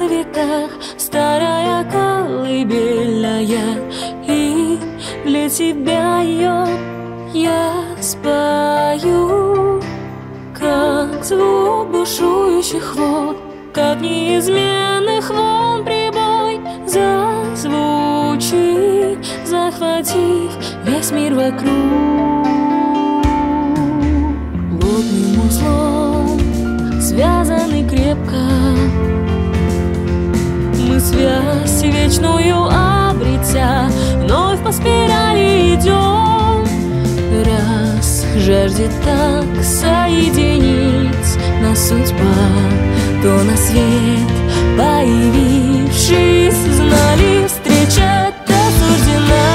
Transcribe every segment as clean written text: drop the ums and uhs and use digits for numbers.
льется в веках старая колыбельная, и для тебя ее я спою, как звук бушующих вод, как неизменных волн прибой зазвучит, захватив весь мир вокруг. Плотным узлом связаны крепко, мы связь вечную обретя, вновь по спирали идем. Раз жаждет так соединить нас судьба, то на свет появившись, знали, встреча суждена.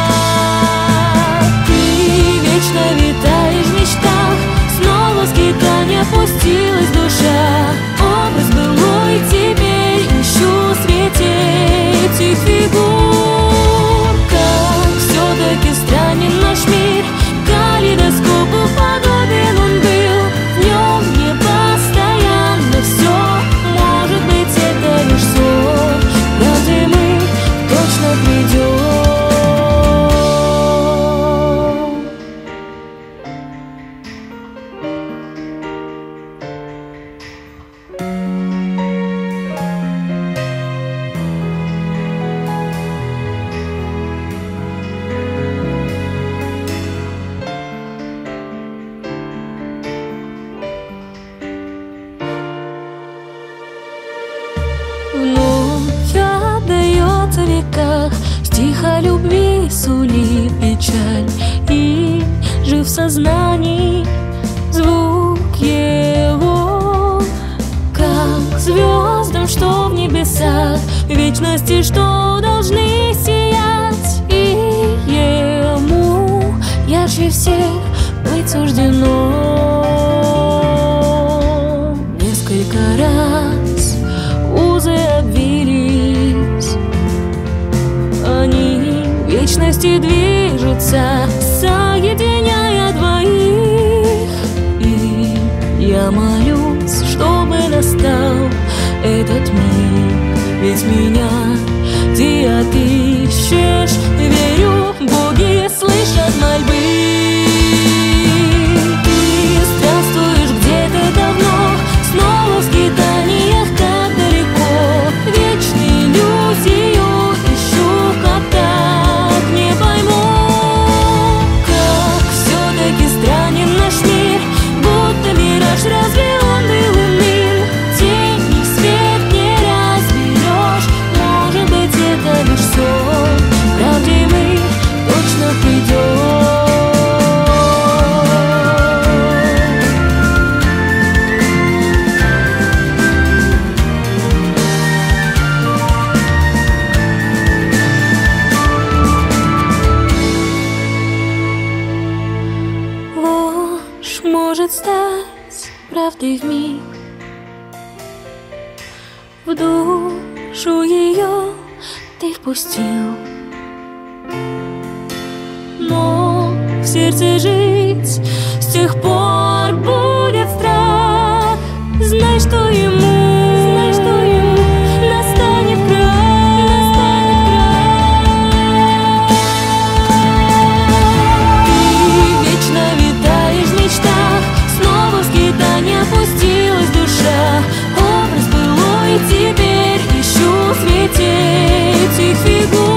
Ты вечно витаешь в мечтах, снова в скитание опустилась душа. Образ былой теперь ищу в свете этих фигур. Как все-таки странен наш мир, калейдоскопу подобен он был. В нем не постоянно все, может быть, это лишь сон. Правда, мы точно придем. Вновь отдается в веках стих о любви, сулит печаль, и жив в сознании звук его, как звездам, что в небесах, вечности, что должны сиять, и ему ярче всех быть суждено. Несколько раз узы обвились, они в вечности движутся, соединяя двоих. И я молюсь, чтобы настал этот миг, ведь меня ты отыщешь. Верю, боги слышат мольбы. Ты странствуешь где-то давно, снова в скитаниях так далеко. Вечную иллюзию ищу, как так не пойму. Как все-таки странен наш мир, будто мираж, разве он был иным? Тень и свет не разберешь, может быть, это лишь сон. Правде мы точно придем. Ложь может стать правдой вмиг, в душу ее ты впустил, но в сердце жить с тех пор будет страх. Знай, что ему настанет крах. Ты вечно витаешь в мечтах, снова в скитание опустилась душа. Образ былой теперь ищу в свете этих фигур.